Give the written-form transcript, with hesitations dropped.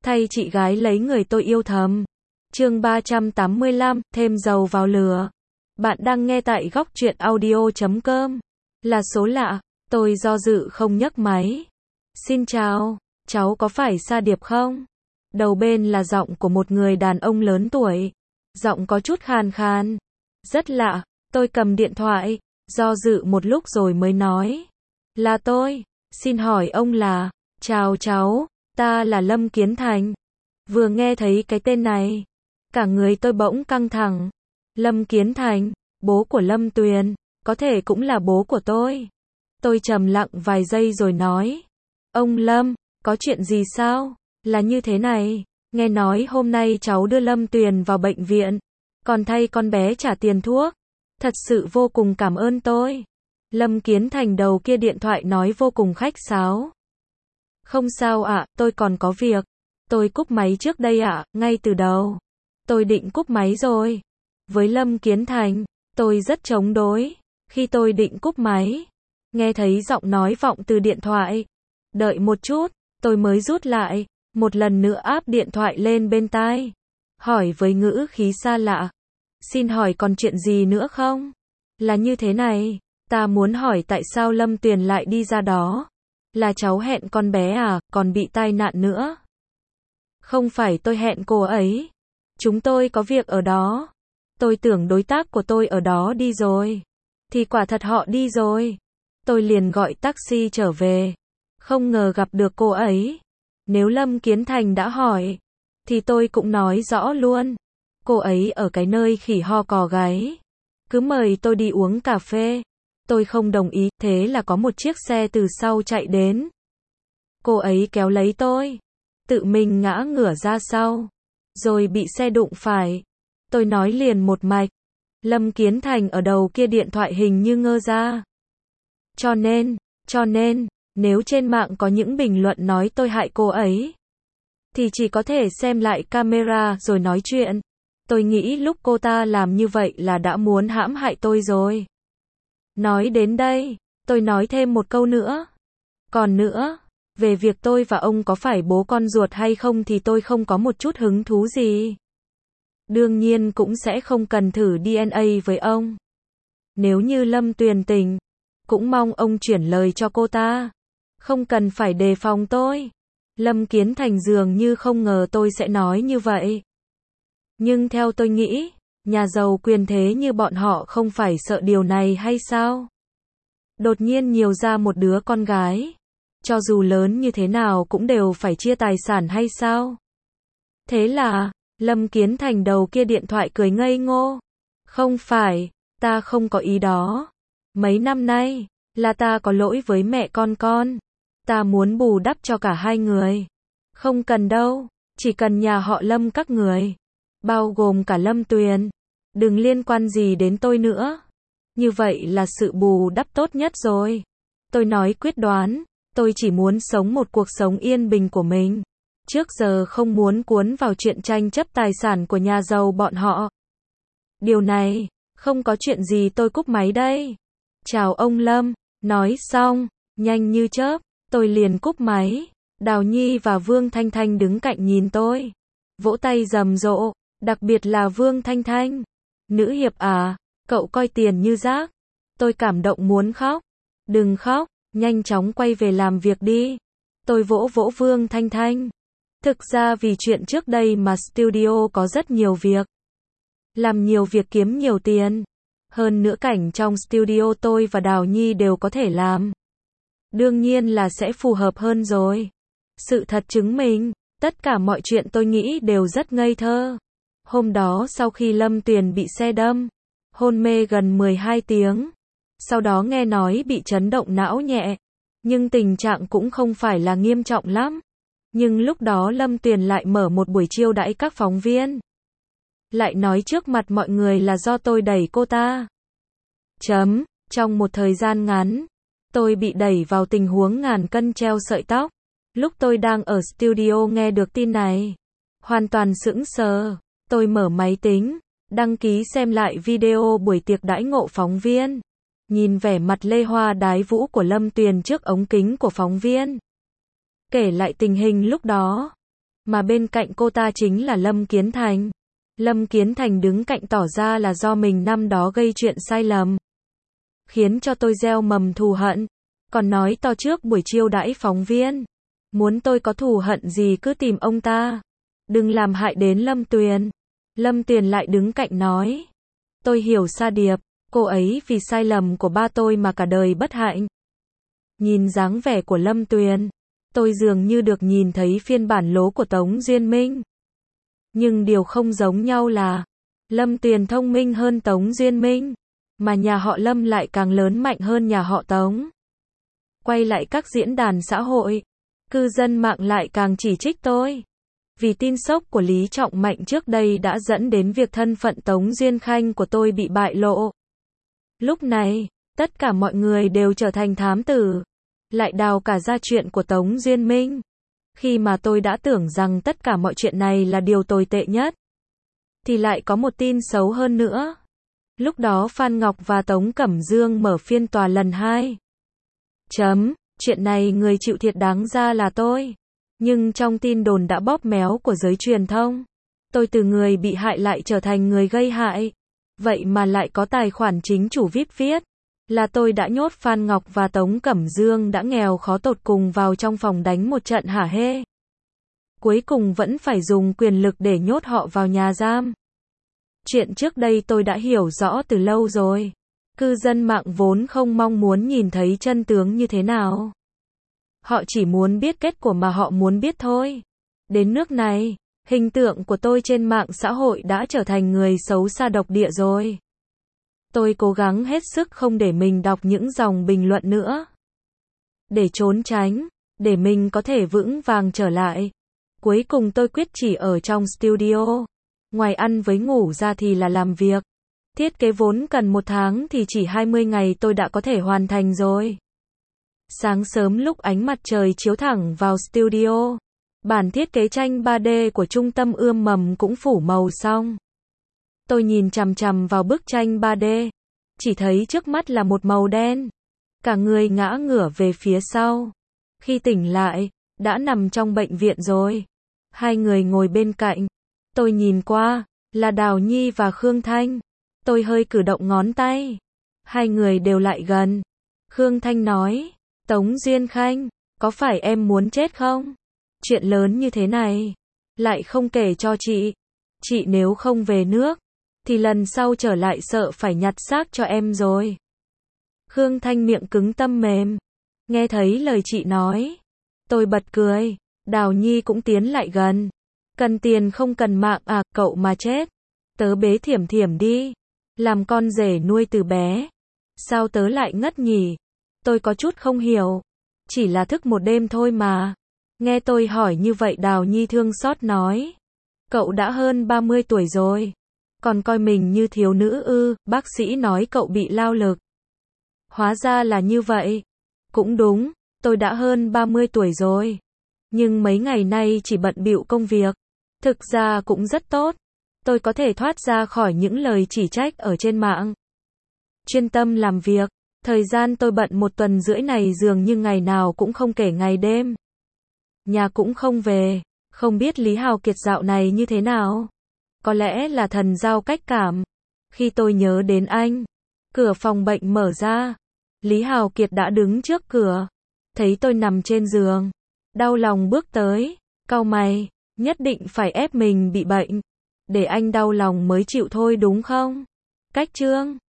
thay chị gái lấy người tôi yêu thầm. Chương 385, thêm dầu vào lửa. Bạn đang nghe tại góc truyện audio.com. Là số lạ, tôi do dự không nhấc máy. Xin chào, cháu có phải Sa Điệp không? Đầu bên là giọng của một người đàn ông lớn tuổi. Giọng có chút khàn khàn. Rất lạ, tôi cầm điện thoại, do dự một lúc rồi mới nói. Là tôi, xin hỏi ông là... Chào cháu, ta là Lâm Kiến Thành. Vừa nghe thấy cái tên này, cả người tôi bỗng căng thẳng. Lâm Kiến Thành, bố của Lâm Tuyền, có thể cũng là bố của tôi. Tôi trầm lặng vài giây rồi nói. Ông Lâm, có chuyện gì sao? Là như thế này, nghe nói hôm nay cháu đưa Lâm Tuyền vào bệnh viện, còn thay con bé trả tiền thuốc. Thật sự vô cùng cảm ơn tôi. Lâm Kiến Thành đầu kia điện thoại nói vô cùng khách sáo. Không sao ạ, tôi còn có việc. Tôi cúp máy trước đây ạ, ngay từ đầu. Tôi định cúp máy rồi. Với Lâm Kiến Thành, tôi rất chống đối. Khi tôi định cúp máy, nghe thấy giọng nói vọng từ điện thoại. Đợi một chút, tôi mới rút lại, một lần nữa áp điện thoại lên bên tai. Hỏi với ngữ khí xa lạ. Xin hỏi còn chuyện gì nữa không? Là như thế này, ta muốn hỏi tại sao Lâm Tuyền lại đi ra đó. Là cháu hẹn con bé à, còn bị tai nạn nữa. Không phải tôi hẹn cô ấy. Chúng tôi có việc ở đó. Tôi tưởng đối tác của tôi ở đó đi rồi. Thì quả thật họ đi rồi. Tôi liền gọi taxi trở về. Không ngờ gặp được cô ấy. Nếu Lâm Kiến Thành đã hỏi, thì tôi cũng nói rõ luôn. Cô ấy ở cái nơi khỉ ho cò gáy. Cứ mời tôi đi uống cà phê. Tôi không đồng ý, thế là có một chiếc xe từ sau chạy đến. Cô ấy kéo lấy tôi, tự mình ngã ngửa ra sau, rồi bị xe đụng phải. Tôi nói liền một mạch. Lâm Kiến Thành ở đầu kia điện thoại hình như ngơ ra. Cho nên, nếu trên mạng có những bình luận nói tôi hại cô ấy, thì chỉ có thể xem lại camera rồi nói chuyện. Tôi nghĩ lúc cô ta làm như vậy là đã muốn hãm hại tôi rồi. Nói đến đây, tôi nói thêm một câu nữa. Còn nữa, về việc tôi và ông có phải bố con ruột hay không thì tôi không có một chút hứng thú gì. Đương nhiên cũng sẽ không cần thử DNA với ông. Nếu như Lâm Tuyền tình, cũng mong ông chuyển lời cho cô ta. Không cần phải đề phòng tôi. Lâm Kiến Thành dường như không ngờ tôi sẽ nói như vậy. Nhưng theo tôi nghĩ, nhà giàu quyền thế như bọn họ không phải sợ điều này hay sao? Đột nhiên nhiều ra một đứa con gái, cho dù lớn như thế nào cũng đều phải chia tài sản hay sao? Thế là, Lâm Kiến Thành đầu kia điện thoại cười ngây ngô. Không phải, ta không có ý đó. Mấy năm nay, là ta có lỗi với mẹ con. Ta muốn bù đắp cho cả hai người. Không cần đâu, chỉ cần nhà họ Lâm các người. Bao gồm cả Lâm Tuyền. Đừng liên quan gì đến tôi nữa. Như vậy là sự bù đắp tốt nhất rồi. Tôi nói quyết đoán, tôi chỉ muốn sống một cuộc sống yên bình của mình. Trước giờ không muốn cuốn vào chuyện tranh chấp tài sản của nhà giàu bọn họ. Điều này, không có chuyện gì tôi cúp máy đây. Chào ông Lâm, nói xong, nhanh như chớp, tôi liền cúp máy. Đào Nhi và Vương Thanh Thanh đứng cạnh nhìn tôi. Vỗ tay rầm rộ, đặc biệt là Vương Thanh Thanh. Nữ hiệp à, cậu coi tiền như rác. Tôi cảm động muốn khóc. Đừng khóc, nhanh chóng quay về làm việc đi. Tôi vỗ vỗ Vương Thanh Thanh. Thực ra vì chuyện trước đây mà studio có rất nhiều việc. Làm nhiều việc kiếm nhiều tiền. Hơn nữa cảnh trong studio tôi và Đào Nhi đều có thể làm. Đương nhiên là sẽ phù hợp hơn rồi. Sự thật chứng minh, tất cả mọi chuyện tôi nghĩ đều rất ngây thơ. Hôm đó sau khi Lâm Tuyền bị xe đâm, hôn mê gần 12 tiếng. Sau đó nghe nói bị chấn động não nhẹ. Nhưng tình trạng cũng không phải là nghiêm trọng lắm. Nhưng lúc đó Lâm Tuyền lại mở một buổi chiêu đãi các phóng viên. Lại nói trước mặt mọi người là do tôi đẩy cô ta. Trong một thời gian ngắn, tôi bị đẩy vào tình huống ngàn cân treo sợi tóc. Lúc tôi đang ở studio nghe được tin này, hoàn toàn sững sờ. Tôi mở máy tính, đăng ký xem lại video buổi tiệc đãi ngộ phóng viên. Nhìn vẻ mặt lê hoa đái vũ của Lâm Tuyền trước ống kính của phóng viên. Kể lại tình hình lúc đó. Mà bên cạnh cô ta chính là Lâm Kiến Thành. Lâm Kiến Thành đứng cạnh tỏ ra là do mình năm đó gây chuyện sai lầm, khiến cho tôi gieo mầm thù hận, còn nói to trước buổi chiêu đãi phóng viên, muốn tôi có thù hận gì cứ tìm ông ta, đừng làm hại đến Lâm Tuyền. Lâm Tuyền lại đứng cạnh nói, tôi hiểu Sa Điệp, cô ấy vì sai lầm của ba tôi mà cả đời bất hạnh. Nhìn dáng vẻ của Lâm Tuyền, tôi dường như được nhìn thấy phiên bản lố của Tống Duyên Minh. Nhưng điều không giống nhau là, Lâm Tuyền thông minh hơn Tống Duyên Minh, mà nhà họ Lâm lại càng lớn mạnh hơn nhà họ Tống. Quay lại các diễn đàn xã hội, cư dân mạng lại càng chỉ trích tôi. Vì tin sốc của Lý Trọng Mạnh trước đây đã dẫn đến việc thân phận Tống Duyên Khanh của tôi bị bại lộ. Lúc này, tất cả mọi người đều trở thành thám tử, lại đào cả ra chuyện của Tống Duyên Minh. Khi mà tôi đã tưởng rằng tất cả mọi chuyện này là điều tồi tệ nhất, thì lại có một tin xấu hơn nữa. Lúc đó Phan Ngọc và Tống Cẩm Dương mở phiên tòa lần 2. Chuyện này người chịu thiệt đáng ra là tôi. Nhưng trong tin đồn đã bóp méo của giới truyền thông, tôi từ người bị hại lại trở thành người gây hại. Vậy mà lại có tài khoản chính chủ VIP viết là tôi đã nhốt Phan Ngọc và Tống Cẩm Dương đã nghèo khó tột cùng vào trong phòng đánh một trận hả hê. Cuối cùng vẫn phải dùng quyền lực để nhốt họ vào nhà giam. Chuyện trước đây tôi đã hiểu rõ từ lâu rồi. Cư dân mạng vốn không mong muốn nhìn thấy chân tướng như thế nào. Họ chỉ muốn biết kết quả mà họ muốn biết thôi. Đến nước này, hình tượng của tôi trên mạng xã hội đã trở thành người xấu xa độc địa rồi. Tôi cố gắng hết sức không để mình đọc những dòng bình luận nữa. Để trốn tránh, để mình có thể vững vàng trở lại. Cuối cùng tôi quyết chỉ ở trong studio. Ngoài ăn với ngủ ra thì là làm việc. Thiết kế vốn cần 1 tháng thì chỉ 20 ngày tôi đã có thể hoàn thành rồi. Sáng sớm lúc ánh mặt trời chiếu thẳng vào studio, bản thiết kế tranh 3D của trung tâm ươm mầm cũng phủ màu xong. Tôi nhìn chằm chằm vào bức tranh 3D, chỉ thấy trước mắt là một màu đen. Cả người ngã ngửa về phía sau. Khi tỉnh lại, đã nằm trong bệnh viện rồi. 2 người ngồi bên cạnh. Tôi nhìn qua, là Đào Nhi và Khương Thanh. Tôi hơi cử động ngón tay. 2 người đều lại gần. Khương Thanh nói, Tống Duyên Khanh, có phải em muốn chết không? Chuyện lớn như thế này, lại không kể cho chị. Chị nếu không về nước, thì lần sau trở lại sợ phải nhặt xác cho em rồi. Khương Thanh miệng cứng tâm mềm. Nghe thấy lời chị nói, tôi bật cười. Đào Nhi cũng tiến lại gần. Cần tiền không cần mạng à, cậu mà chết. Tớ bế Thiểm Thiểm đi. Làm con rể nuôi từ bé. Sao tớ lại ngất nhỉ? Tôi có chút không hiểu. Chỉ là thức một đêm thôi mà. Nghe tôi hỏi như vậy Đào Nhi thương xót nói. Cậu đã hơn 30 tuổi rồi. Còn coi mình như thiếu nữ ư, bác sĩ nói cậu bị lao lực. Hóa ra là như vậy. Cũng đúng, tôi đã hơn 30 tuổi rồi. Nhưng mấy ngày nay chỉ bận bịu công việc. Thực ra cũng rất tốt. Tôi có thể thoát ra khỏi những lời chỉ trách ở trên mạng. Chuyên tâm làm việc. Thời gian tôi bận 1 tuần rưỡi này dường như ngày nào cũng không kể ngày đêm. Nhà cũng không về. Không biết Lý Hào Kiệt dạo này như thế nào. Có lẽ là thần giao cách cảm. Khi tôi nhớ đến anh, cửa phòng bệnh mở ra. Lý Hào Kiệt đã đứng trước cửa. Thấy tôi nằm trên giường. Đau lòng bước tới. Cau mày, nhất định phải ép mình bị bệnh. Để anh đau lòng mới chịu thôi đúng không? Cách Trương.